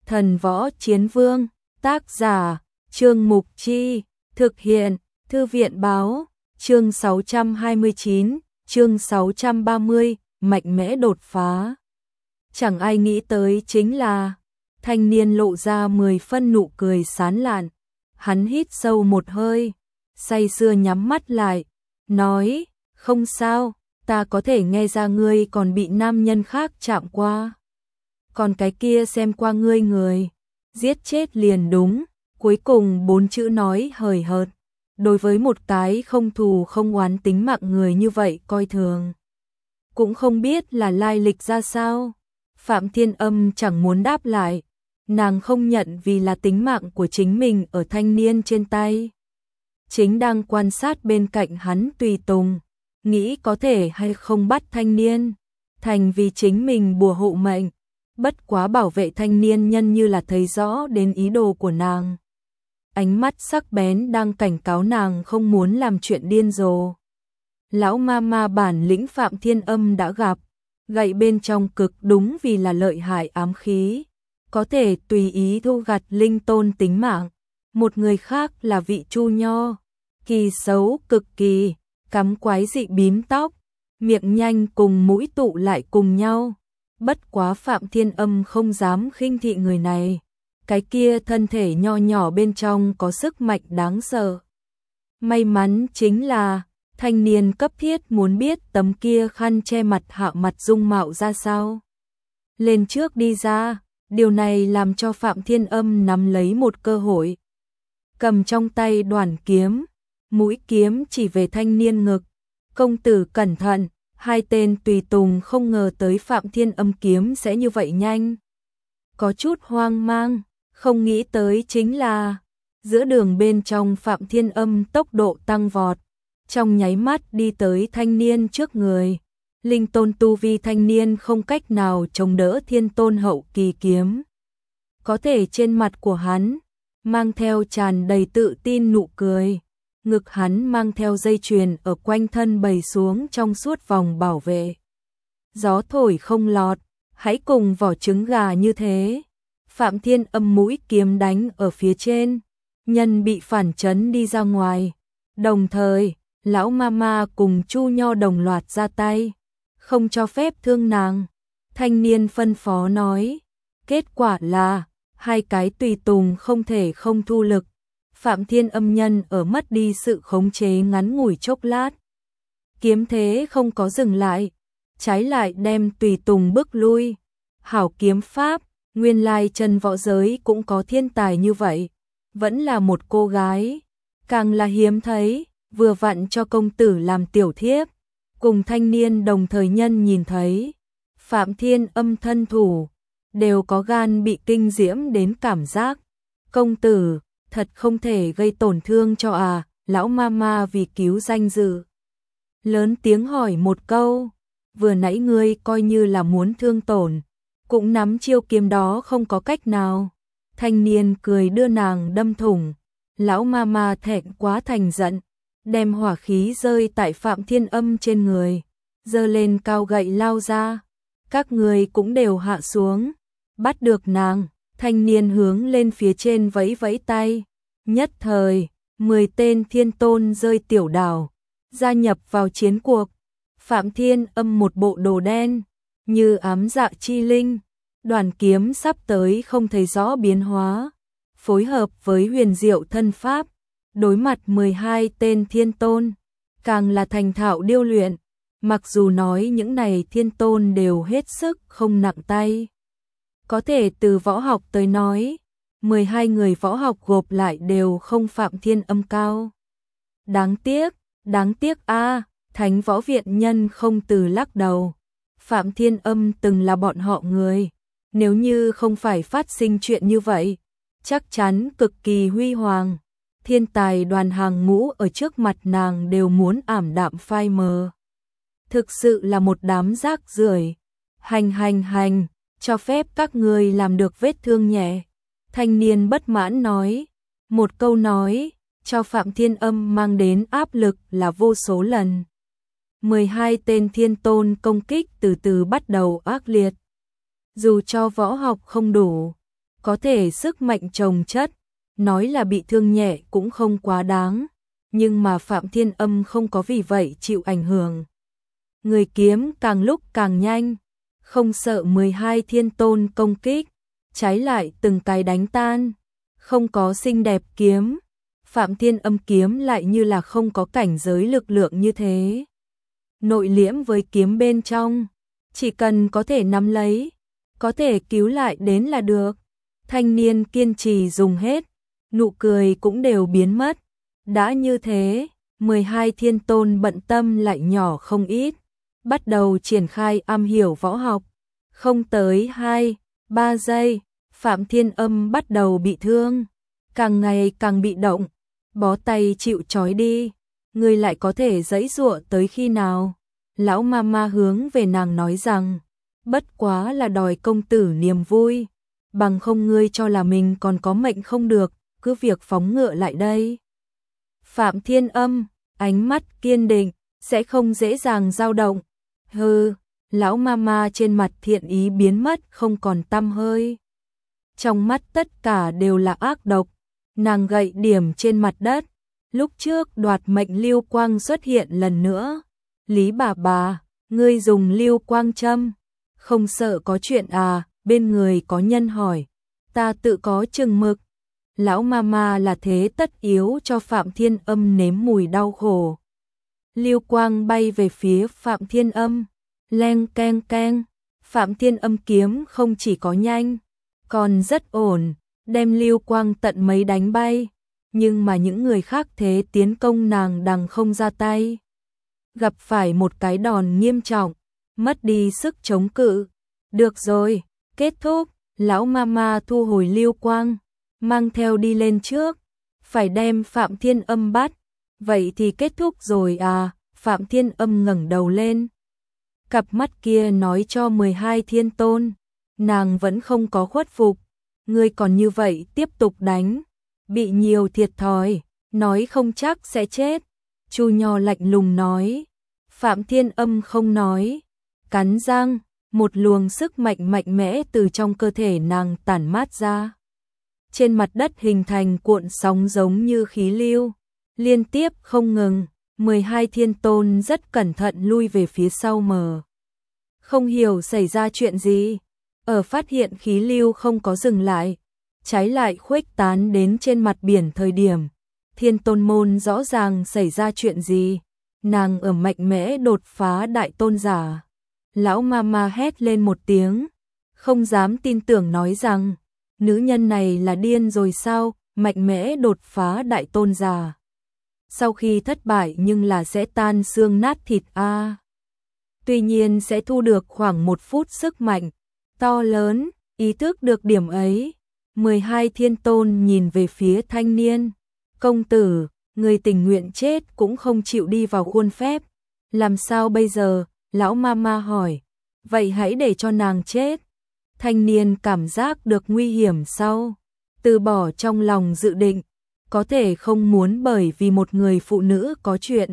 Thần võ chiến vương, tác giả, Trương Mục Chi, thực hiện, Thư viện báo, chương 629, chương 630, mạnh mẽ đột phá. Chẳng ai nghĩ tới chính là, thanh niên lộ ra 10 phân nụ cười sán lạn, hắn hít sâu một hơi, say sưa nhắm mắt lại, nói, không sao, ta có thể nghe ra ngươi còn bị nam nhân khác chạm qua. Còn cái kia xem qua ngươi người, giết chết liền đúng, cuối cùng 4 chữ nói hời hợt, đối với một cái không thù không oán tính mạng người như vậy coi thường. Cũng không biết là lai lịch ra sao, Phạm Thiên Âm chẳng muốn đáp lại, nàng không nhận vì là tính mạng của chính mình ở thanh niên trên tay. Chính đang quan sát bên cạnh hắn tùy tùng, nghĩ có thể hay không bắt thanh niên, thành vì chính mình bùa hộ mệnh. Bất quá bảo vệ thanh niên nhân như là thấy rõ đến ý đồ của nàng. Ánh mắt sắc bén đang cảnh cáo nàng không muốn làm chuyện điên rồ. Lão ma ma bản lĩnh Phạm Thiên Âm đã gặp, gậy bên trong cực đúng vì là lợi hại ám khí, có thể tùy ý thu gặt linh tôn tính mạng. Một người khác là vị Chu Nho, kỳ xấu cực kỳ, cắm quái dị bím tóc, miệng nhanh cùng mũi tụ lại cùng nhau. Bất quá Phạm Thiên Âm không dám khinh thị người này, cái kia thân thể nho nhỏ bên trong có sức mạnh đáng sợ. May mắn chính là, thanh niên cấp thiết muốn biết tấm kia khăn che mặt hạ mặt dung mạo ra sao. Lên trước đi ra, điều này làm cho Phạm Thiên Âm nắm lấy một cơ hội. Cầm trong tay đoản kiếm, mũi kiếm chỉ về thanh niên ngực, công tử cẩn thận. Hai tên tùy tùng không ngờ tới Phạm Thiên Âm kiếm sẽ như vậy nhanh. Có chút hoang mang, không nghĩ tới chính là, giữa đường bên trong Phạm Thiên Âm tốc độ tăng vọt, trong nháy mắt đi tới thanh niên trước người. Linh tôn tu vi thanh niên không cách nào chống đỡ thiên tôn hậu kỳ kiếm. Có thể trên mặt của hắn, mang theo tràn đầy tự tin nụ cười. Ngực hắn mang theo dây chuyền ở quanh thân bày xuống trong suốt vòng bảo vệ. Gió thổi không lọt, hãy cùng vỏ trứng gà như thế. Phạm Thiên Âm mũi kiếm đánh ở phía trên, nhân bị phản chấn đi ra ngoài. Đồng thời, lão mama cùng Chu Nho đồng loạt ra tay, không cho phép thương nàng. Thanh niên phân phó nói, kết quả là, hai cái tùy tùng không thể không thu lực. Phạm Thiên Âm nhân ở mất đi sự khống chế ngắn ngủi chốc lát. Kiếm thế không có dừng lại, trái lại đem tùy tùng bước lui. Hảo kiếm pháp, nguyên lai chân võ giới cũng có thiên tài như vậy. Vẫn là một cô gái, càng là hiếm thấy, vừa vặn cho công tử làm tiểu thiếp. Cùng thanh niên đồng thời nhân nhìn thấy, Phạm Thiên Âm thân thủ, đều có gan bị kinh diễm đến cảm giác. Công tử, thật không thể gây tổn thương cho à, lão mama vì cứu danh dự. Lớn tiếng hỏi một câu, vừa nãy ngươi coi như là muốn thương tổn, cũng nắm chiêu kiếm đó không có cách nào. Thanh niên cười đưa nàng đâm thủng, lão mama thẹn quá thành giận, đem hỏa khí rơi tại Phạm Thiên Âm trên người, giơ lên cao gậy lao ra. Các người cũng đều hạ xuống, bắt được nàng. Thanh niên hướng lên phía trên vẫy vẫy tay, nhất thời, 10 tên thiên tôn rơi tiểu đảo, gia nhập vào chiến cuộc. Phạm Thiên Âm một bộ đồ đen, như ám dạ chi linh, đoàn kiếm sắp tới không thấy rõ biến hóa, phối hợp với huyền diệu thân pháp, đối mặt 12 tên thiên tôn, càng là thành thạo điêu luyện, mặc dù nói những này thiên tôn đều hết sức không nặng tay. Có thể từ võ học tới nói, 12 người võ học gộp lại đều không Phạm Thiên Âm cao. Đáng tiếc a, Thánh Võ Viện nhân không từ lắc đầu. Phạm Thiên Âm từng là bọn họ người, nếu như không phải phát sinh chuyện như vậy, chắc chắn cực kỳ huy hoàng. Thiên tài đoàn hàng ngũ ở trước mặt nàng đều muốn ảm đạm phai mờ. Thực sự là một đám rác rưởi. Hành. Cho phép các người làm được vết thương nhẹ. Thanh niên bất mãn nói. Một câu nói, cho Phạm Thiên Âm mang đến áp lực là vô số lần. 12 tên thiên tôn công kích từ từ bắt đầu ác liệt. Dù cho võ học không đủ, có thể sức mạnh chồng chất, nói là bị thương nhẹ cũng không quá đáng, nhưng mà Phạm Thiên Âm không có vì vậy chịu ảnh hưởng. Người kiếm càng lúc càng nhanh, không sợ 12 thiên tôn công kích, trái lại từng cái đánh tan, không có xinh đẹp kiếm. Phạm Thiên Âm kiếm lại như là không có cảnh giới lực lượng như thế. Nội liễm với kiếm bên trong, chỉ cần có thể nắm lấy, có thể cứu lại đến là được. Thanh niên kiên trì dùng hết, nụ cười cũng đều biến mất. Đã như thế, 12 thiên tôn bận tâm lại nhỏ không ít, bắt đầu triển khai am hiểu võ học. Không tới 2-3 giây, Phạm Thiên Âm bắt đầu bị thương, càng ngày càng bị động, bó tay chịu trói đi, ngươi lại có thể giãy giụa tới khi nào? Lão mama hướng về nàng nói rằng, bất quá là đòi công tử niềm vui, bằng không ngươi cho là mình còn có mệnh không được, cứ việc phóng ngựa lại đây. Phạm Thiên Âm, ánh mắt kiên định, sẽ không dễ dàng dao động. Hừ, lão mama trên mặt thiện ý biến mất không còn tăm hơi. Trong mắt tất cả đều là ác độc, nàng gậy điểm trên mặt đất. Lúc trước đoạt mệnh lưu quang xuất hiện lần nữa. Lý bà, ngươi dùng lưu quang châm, không sợ có chuyện à? Bên người có nhân hỏi. Ta tự có chừng mực. Lão mama là thế tất yếu cho Phạm Thiên Âm nếm mùi đau khổ. Lưu quang bay về phía Phạm Thiên Âm, leng keng keng. Phạm Thiên Âm kiếm không chỉ có nhanh, còn rất ổn, đem lưu quang tận mấy đánh bay. Nhưng mà những người khác thế tiến công nàng đằng không ra tay. Gặp phải một cái đòn nghiêm trọng, mất đi sức chống cự. Được rồi, kết thúc. Lão mama thu hồi lưu quang, mang theo đi lên trước, phải đem Phạm Thiên Âm bắt. Vậy thì kết thúc rồi à? Phạm Thiên Âm ngẩng đầu lên. Cặp mắt kia nói cho 12 thiên tôn, nàng vẫn không có khuất phục. Ngươi còn như vậy tiếp tục đánh, bị nhiều thiệt thòi, nói không chắc sẽ chết. Chu Nho lạnh lùng nói. Phạm Thiên Âm không nói, cắn răng, một luồng sức mạnh mạnh mẽ từ trong cơ thể nàng tản mát ra. Trên mặt đất hình thành cuộn sóng giống như khí lưu, liên tiếp không ngừng. 12 thiên tôn rất cẩn thận lui về phía sau mờ. Không hiểu xảy ra chuyện gì, ở phát hiện khí lưu không có dừng lại, trái lại khuếch tán đến trên mặt biển thời điểm. Thiên tôn môn rõ ràng xảy ra chuyện gì, nàng ở mạnh mẽ đột phá đại tôn giả. Lão mama hét lên một tiếng, không dám tin tưởng nói rằng, nữ nhân này là điên rồi sao, mạnh mẽ đột phá đại tôn giả. Sau khi thất bại nhưng là sẽ tan xương nát thịt a. Tuy nhiên sẽ thu được khoảng 1 phút sức mạnh to lớn, ý thức được điểm ấy. 12 thiên tôn nhìn về phía thanh niên. Công tử, người tình nguyện chết cũng không chịu đi vào khuôn phép. Làm sao bây giờ? Lão mama hỏi. Vậy hãy để cho nàng chết. Thanh niên cảm giác được nguy hiểm sau, từ bỏ trong lòng dự định, có thể không muốn bởi vì một người phụ nữ có chuyện.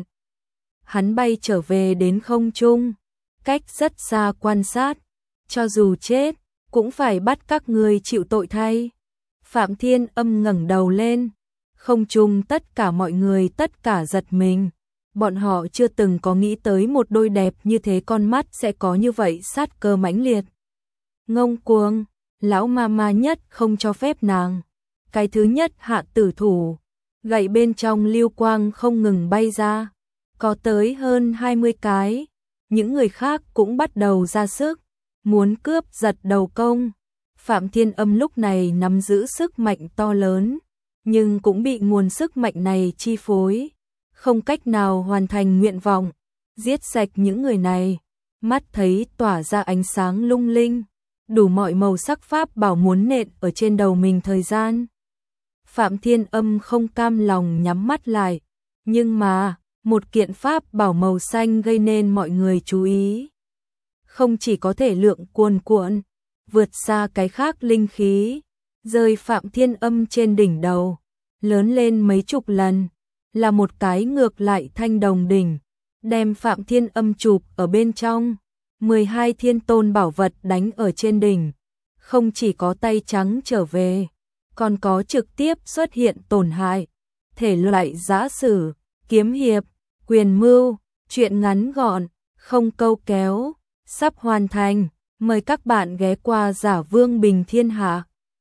Hắn bay trở về đến không trung, cách rất xa quan sát, cho dù chết, cũng phải bắt các ngươi chịu tội thay. Phạm Thiên Âm ngẩng đầu lên, không trung tất cả mọi người tất cả giật mình. Bọn họ chưa từng có nghĩ tới một đôi đẹp như thế con mắt sẽ có như vậy sát cơ mãnh liệt. Ngông cuồng, lão mama nhất không cho phép nàng. Cái thứ nhất hạ tử thủ, gậy bên trong lưu quang không ngừng bay ra, có tới hơn 20 cái. Những người khác cũng bắt đầu ra sức, muốn cướp giật đầu công. Phạm Thiên Âm lúc này nắm giữ sức mạnh to lớn, nhưng cũng bị nguồn sức mạnh này chi phối, không cách nào hoàn thành nguyện vọng, giết sạch những người này. Mắt thấy tỏa ra ánh sáng lung linh, đủ mọi màu sắc pháp bảo muốn nện ở trên đầu mình thời gian. Phạm Thiên Âm không cam lòng nhắm mắt lại, nhưng mà, một kiện pháp bảo màu xanh gây nên mọi người chú ý. Không chỉ có thể lượng cuồn cuộn, vượt xa cái khác linh khí, rơi Phạm Thiên Âm trên đỉnh đầu, lớn lên mấy chục lần, là một cái ngược lại thanh đồng đỉnh, đem Phạm Thiên Âm chụp ở bên trong. 12 thiên tôn bảo vật đánh ở trên đỉnh, không chỉ có tay trắng trở về, còn có trực tiếp xuất hiện tổn hại. Thể loại giã sử, kiếm hiệp, quyền mưu, truyện ngắn gọn, không câu kéo, sắp hoàn thành. Mời các bạn ghé qua Giả Vương Bình Thiên Hạ.